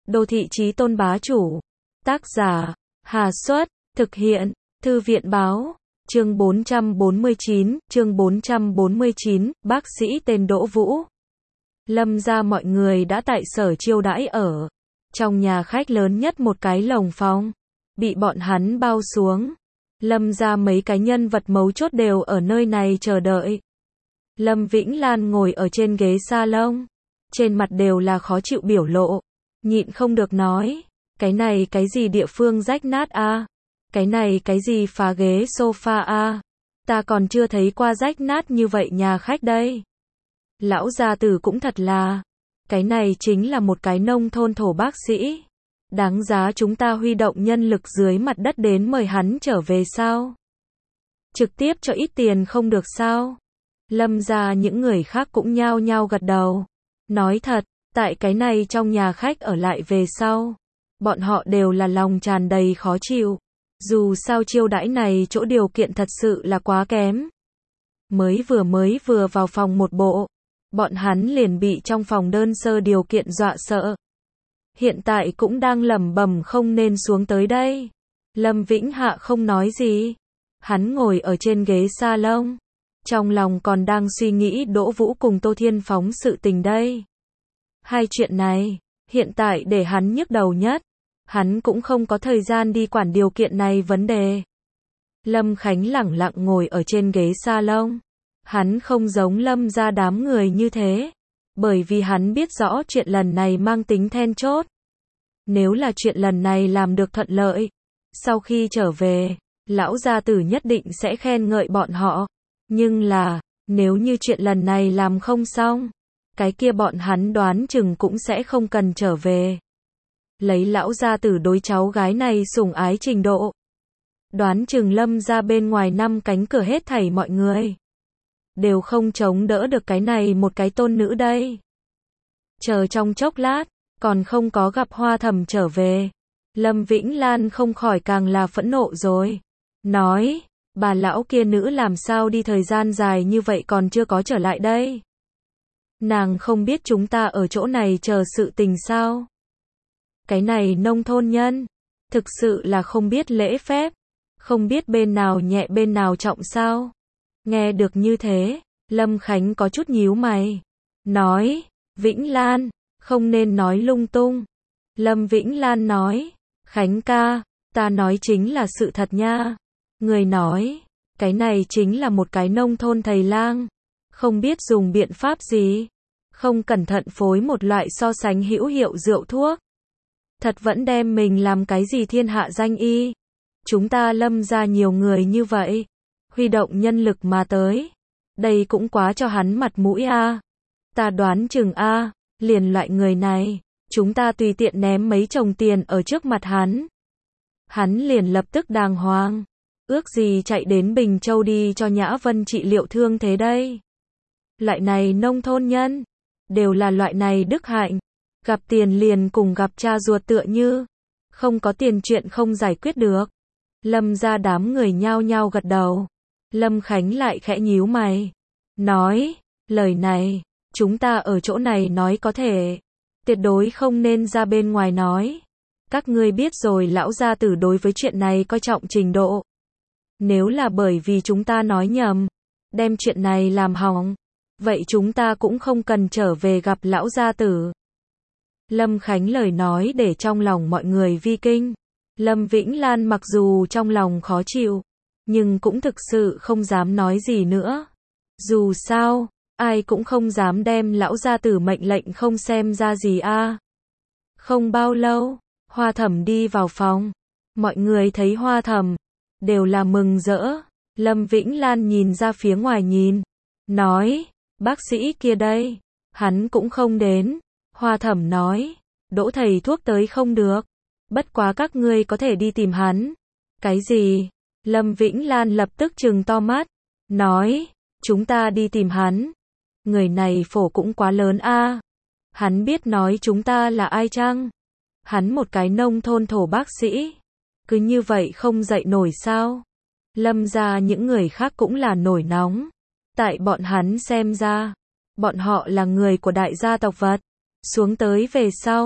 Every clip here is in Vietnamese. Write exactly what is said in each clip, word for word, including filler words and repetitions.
Đô thị chí tôn bá chủ. Tác giả, Hà Xuất, thực hiện, Thư viện báo. Chương bốn trăm bốn mươi chín, chương bốn trăm bốn mươi chín, bác sĩ tên Đỗ Vũ. Lâm gia mọi người đã tại sở chiêu đãi ở trong nhà khách lớn nhất một cái lồng phòng, bị bọn hắn bao xuống. Lâm gia mấy cái nhân vật mấu chốt đều ở nơi này chờ đợi. Lâm Vĩnh Lan ngồi ở trên ghế salon, trên mặt đều là khó chịu biểu lộ, nhịn không được nói, cái này cái gì địa phương rách nát a, à? Cái này cái gì phá ghế sofa a, à? Ta còn chưa thấy qua rách nát như vậy nhà khách đây. Lão gia tử cũng thật là, cái này chính là một cái nông thôn thổ bác sĩ, đáng giá chúng ta huy động nhân lực dưới mặt đất đến mời hắn trở về sao? Trực tiếp cho ít tiền không được sao? Lâm gia những người khác cũng nhao nhao gật đầu. Nói thật, tại cái này trong nhà khách ở lại về sau, bọn họ đều là lòng tràn đầy khó chịu. Dù sao chiêu đãi này chỗ điều kiện thật sự là quá kém. Mới vừa mới vừa vào phòng một bộ, bọn hắn liền bị trong phòng đơn sơ điều kiện dọa sợ. Hiện tại cũng đang lẩm bẩm không nên xuống tới đây. Lâm Vĩnh Hạ không nói gì. Hắn ngồi ở trên ghế salon, trong lòng còn đang suy nghĩ Đỗ Vũ cùng Tô Thiên Phóng sự tình đây. Hai chuyện này, hiện tại để hắn nhức đầu nhất. Hắn cũng không có thời gian đi quản điều kiện này vấn đề. Lâm Khánh lẳng lặng ngồi ở trên ghế salon. Hắn không giống Lâm gia đám người như thế, bởi vì hắn biết rõ chuyện lần này mang tính then chốt. Nếu là chuyện lần này làm được thuận lợi, sau khi trở về, lão gia tử nhất định sẽ khen ngợi bọn họ. Nhưng là, nếu như chuyện lần này làm không xong, cái kia bọn hắn đoán chừng cũng sẽ không cần trở về. Lấy lão gia tử đối cháu gái này sủng ái trình độ, đoán chừng Lâm gia bên ngoài năm cánh cửa hết thảy mọi người đều không chống đỡ được cái này một cái tôn nữ đây. Chờ trong chốc lát, còn không có gặp Hoa Thẩm trở về, Lâm Vĩnh Lan không khỏi càng là phẫn nộ rồi. Nói, bà lão kia nữ làm sao đi thời gian dài như vậy còn chưa có trở lại đây? Nàng không biết chúng ta ở chỗ này chờ sự tình sao? Cái này nông thôn nhân, thực sự là không biết lễ phép, không biết bên nào nhẹ bên nào trọng sao? Nghe được như thế, Lâm Khánh có chút nhíu mày. Nói, Vĩnh Lan, không nên nói lung tung. Lâm Vĩnh Lan nói, Khánh ca, ta nói chính là sự thật nha. Người nói, cái này chính là một cái nông thôn thầy lang, không biết dùng biện pháp gì, không cẩn thận phối một loại so sánh hữu hiệu rượu thuốc. Thật vẫn đem mình làm cái gì thiên hạ danh y. Chúng ta Lâm gia nhiều người như vậy, huy động nhân lực mà tới, đây cũng quá cho hắn mặt mũi a. À. Ta đoán chừng a, à, liền loại người này, chúng ta tùy tiện ném mấy chồng tiền ở trước mặt hắn, hắn liền lập tức đàng hoàng, ước gì chạy đến Bình Châu đi cho Nhã Vân trị liệu thương thế đây. Loại này nông thôn nhân, đều là loại này đức hạnh, gặp tiền liền cùng gặp cha ruột tựa như, không có tiền chuyện không giải quyết được. Lâm gia đám người nhao nhao gật đầu. Lâm Khánh lại khẽ nhíu mày, nói, lời này, chúng ta ở chỗ này nói có thể, tuyệt đối không nên ra bên ngoài nói. Các ngươi biết rồi lão gia tử đối với chuyện này coi trọng trình độ. Nếu là bởi vì chúng ta nói nhầm, đem chuyện này làm hỏng, vậy chúng ta cũng không cần trở về gặp lão gia tử. Lâm Khánh lời nói để trong lòng mọi người vi kinh. Lâm Vĩnh Lan mặc dù trong lòng khó chịu, nhưng cũng thực sự không dám nói gì nữa. Dù sao, ai cũng không dám đem lão gia tử mệnh lệnh không xem ra gì a. À. Không bao lâu, Hoa Thẩm đi vào phòng. Mọi người thấy Hoa Thẩm, đều là mừng rỡ. Lâm Vĩnh Lan nhìn ra phía ngoài nhìn, nói, bác sĩ kia đây, hắn cũng không đến. Hoa Thẩm nói, Đỗ thầy thuốc tới không được, bất quá các ngươi có thể đi tìm hắn. Cái gì? Lâm Vĩnh Lan lập tức trừng to mắt, nói, chúng ta đi tìm hắn. Người này phổ cũng quá lớn a. À. Hắn biết nói chúng ta là ai chăng? Hắn một cái nông thôn thổ bác sĩ, cứ như vậy không dậy nổi sao? Lâm gia những người khác cũng là nổi nóng. Tại bọn hắn xem ra, bọn họ là người của đại gia tộc vật. Xuống tới về sau,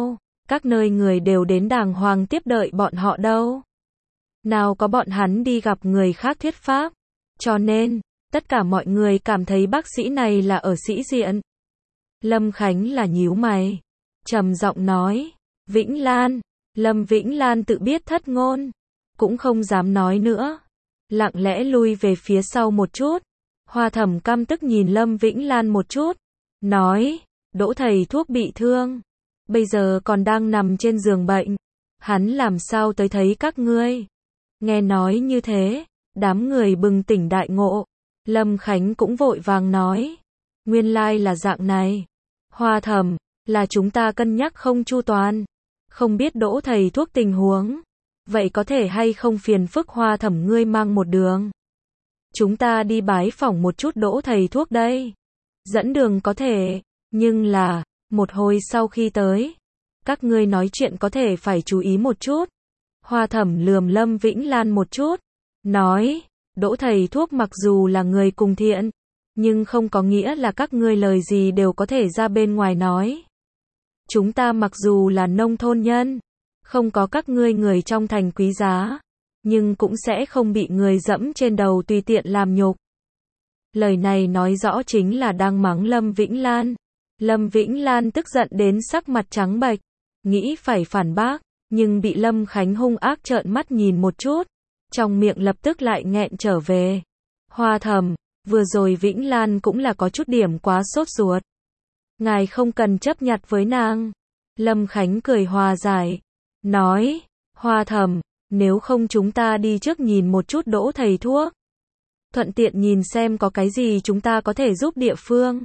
Các nơi người đều đến đàng hoàng tiếp đợi bọn họ đâu. Nào có bọn hắn đi gặp người khác thuyết pháp. Cho nên, tất cả mọi người cảm thấy bác sĩ này là ở sĩ diện. Lâm Khánh là nhíu mày, trầm giọng nói, Vĩnh Lan. Lâm Vĩnh Lan tự biết thất ngôn, cũng không dám nói nữa, lặng lẽ lui về phía sau một chút. Hoa Thẩm căm tức nhìn Lâm Vĩnh Lan một chút, nói, Đỗ thầy thuốc bị thương, bây giờ còn đang nằm trên giường bệnh, hắn làm sao tới thấy các ngươi. Nghe nói như thế, đám người bừng tỉnh đại ngộ. Lâm Khánh cũng vội vàng nói, nguyên lai là dạng này. Hoa Thẩm, là chúng ta cân nhắc không chu toàn, không biết Đỗ thầy thuốc tình huống, vậy có thể hay không phiền phức Hoa Thẩm ngươi mang một đường. Chúng ta đi bái phỏng một chút Đỗ thầy thuốc đây. Dẫn đường có thể, nhưng là, một hồi sau khi tới, các ngươi nói chuyện có thể phải chú ý một chút. Hoa Thẩm lườm Lâm Vĩnh Lan một chút, nói, Đỗ thầy thuốc mặc dù là người cùng thiện, nhưng không có nghĩa là các ngươi lời gì đều có thể ra bên ngoài nói. Chúng ta mặc dù là nông thôn nhân, không có các ngươi người trong thành quý giá, nhưng cũng sẽ không bị người dẫm trên đầu tùy tiện làm nhục. Lời này nói rõ chính là đang mắng Lâm Vĩnh Lan. Lâm Vĩnh Lan tức giận đến sắc mặt trắng bệch, nghĩ phải phản bác, nhưng bị Lâm Khánh hung ác trợn mắt nhìn một chút, trong miệng lập tức lại nghẹn trở về. Hoa Thẩm, vừa rồi Vĩnh Lan cũng là có chút điểm quá sốt ruột. Ngài không cần chấp nhặt với nàng. Lâm Khánh cười hòa giải, nói, Hoa Thẩm, nếu không chúng ta đi trước nhìn một chút Đỗ thầy thuốc. Thuận tiện nhìn xem có cái gì chúng ta có thể giúp địa phương.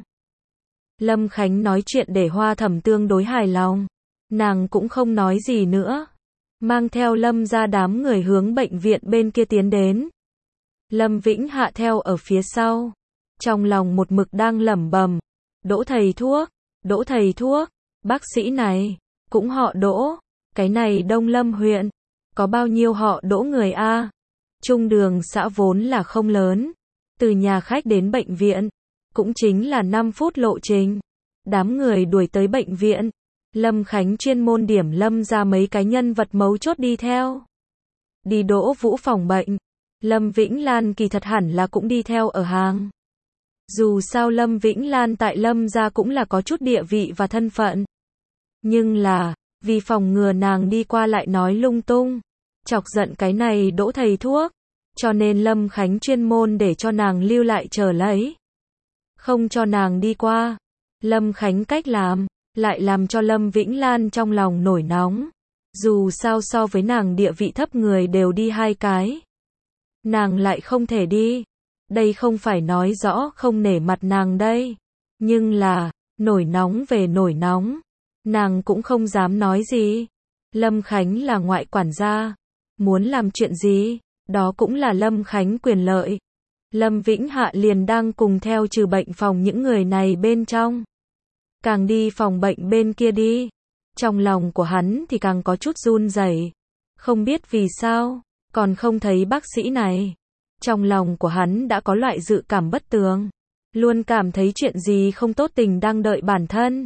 Lâm Khánh nói chuyện để Hoa Thẩm tương đối hài lòng. Nàng cũng không nói gì nữa. Mang theo Lâm ra đám người hướng bệnh viện bên kia tiến đến. Lâm Vĩnh Hạ theo ở phía sau. Trong lòng một mực đang lẩm bẩm, Đỗ thầy thuốc, Đỗ thầy thuốc, bác sĩ này, cũng họ Đỗ. Cái này Đông Lâm huyện, có bao nhiêu họ Đỗ người a? Trung đường xã vốn là không lớn. Từ nhà khách đến bệnh viện, cũng chính là năm phút lộ trình. Đám người đuổi tới bệnh viện. Lâm Khánh chuyên môn điểm Lâm ra mấy cái nhân vật mấu chốt đi theo. Đi Đỗ Vũ phòng bệnh. Lâm Vĩnh Lan kỳ thật hẳn là cũng đi theo ở hàng. Dù sao Lâm Vĩnh Lan tại Lâm ra cũng là có chút địa vị và thân phận. Nhưng là, vì phòng ngừa nàng đi qua lại nói lung tung, chọc giận cái này Đỗ thầy thuốc, cho nên Lâm Khánh chuyên môn để cho nàng lưu lại chờ lấy. Không cho nàng đi qua. Lâm Khánh cách làm, lại làm cho Lâm Vĩnh Lan trong lòng nổi nóng. Dù sao so với nàng địa vị thấp người đều đi hai cái, nàng lại không thể đi. Đây không phải nói rõ không nể mặt nàng đây. Nhưng là, nổi nóng về nổi nóng, nàng cũng không dám nói gì. Lâm Khánh là ngoại quản gia, muốn làm chuyện gì, đó cũng là Lâm Khánh quyền lợi. Lâm Vĩnh Hạ liền đang cùng theo trừ bệnh phòng những người này bên trong. Càng đi phòng bệnh bên kia đi, trong lòng của hắn thì càng có chút run rẩy. Không biết vì sao, còn không thấy bác sĩ này. Trong lòng của hắn đã có loại dự cảm bất tường. Luôn cảm thấy chuyện gì không tốt tình đang đợi bản thân.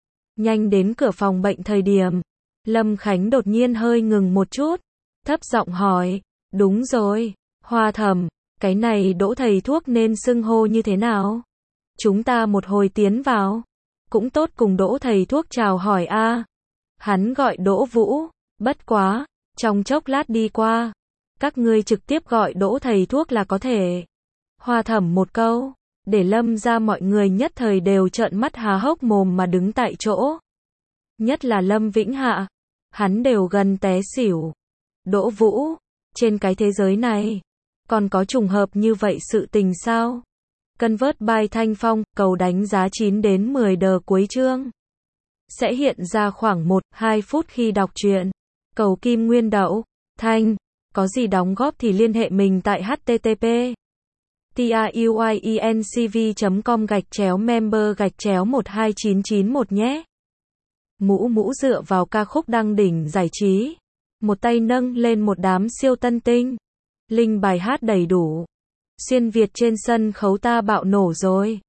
Nhanh đến cửa phòng bệnh thời điểm, Lâm Khánh đột nhiên hơi ngừng một chút, thấp giọng hỏi, đúng rồi, Hoa Thẩm, cái này Đỗ thầy thuốc nên xưng hô như thế nào? Chúng ta một hồi tiến vào, cũng tốt cùng Đỗ thầy thuốc chào hỏi a. Hắn gọi Đỗ Vũ, bất quá, trong chốc lát đi qua, các ngươi trực tiếp gọi Đỗ thầy thuốc là có thể. Hoa Thẩm một câu, để Lâm ra mọi người nhất thời đều trợn mắt há hốc mồm mà đứng tại chỗ. Nhất là Lâm Vĩnh Hạ, hắn đều gần té xỉu. Đỗ Vũ, trên cái thế giới này, còn có trùng hợp như vậy sự tình sao? Convert by Thanh Phong, cầu đánh giá chín đến mười đờ cuối chương. Sẽ hiện ra khoảng một đến hai phút khi đọc truyện. Cầu Kim Nguyên Đậu, Thanh, có gì đóng góp thì liên hệ mình tại http truyencv chấm com gạch chéo member gạch chéo một hai chín chín một nhé. Mũ mũ dựa vào ca khúc đăng đỉnh giải trí. Một tay nâng lên một đám siêu tân tinh. Linh bài hát đầy đủ. Xuyên Việt trên sân khấu ta bạo nổ rồi.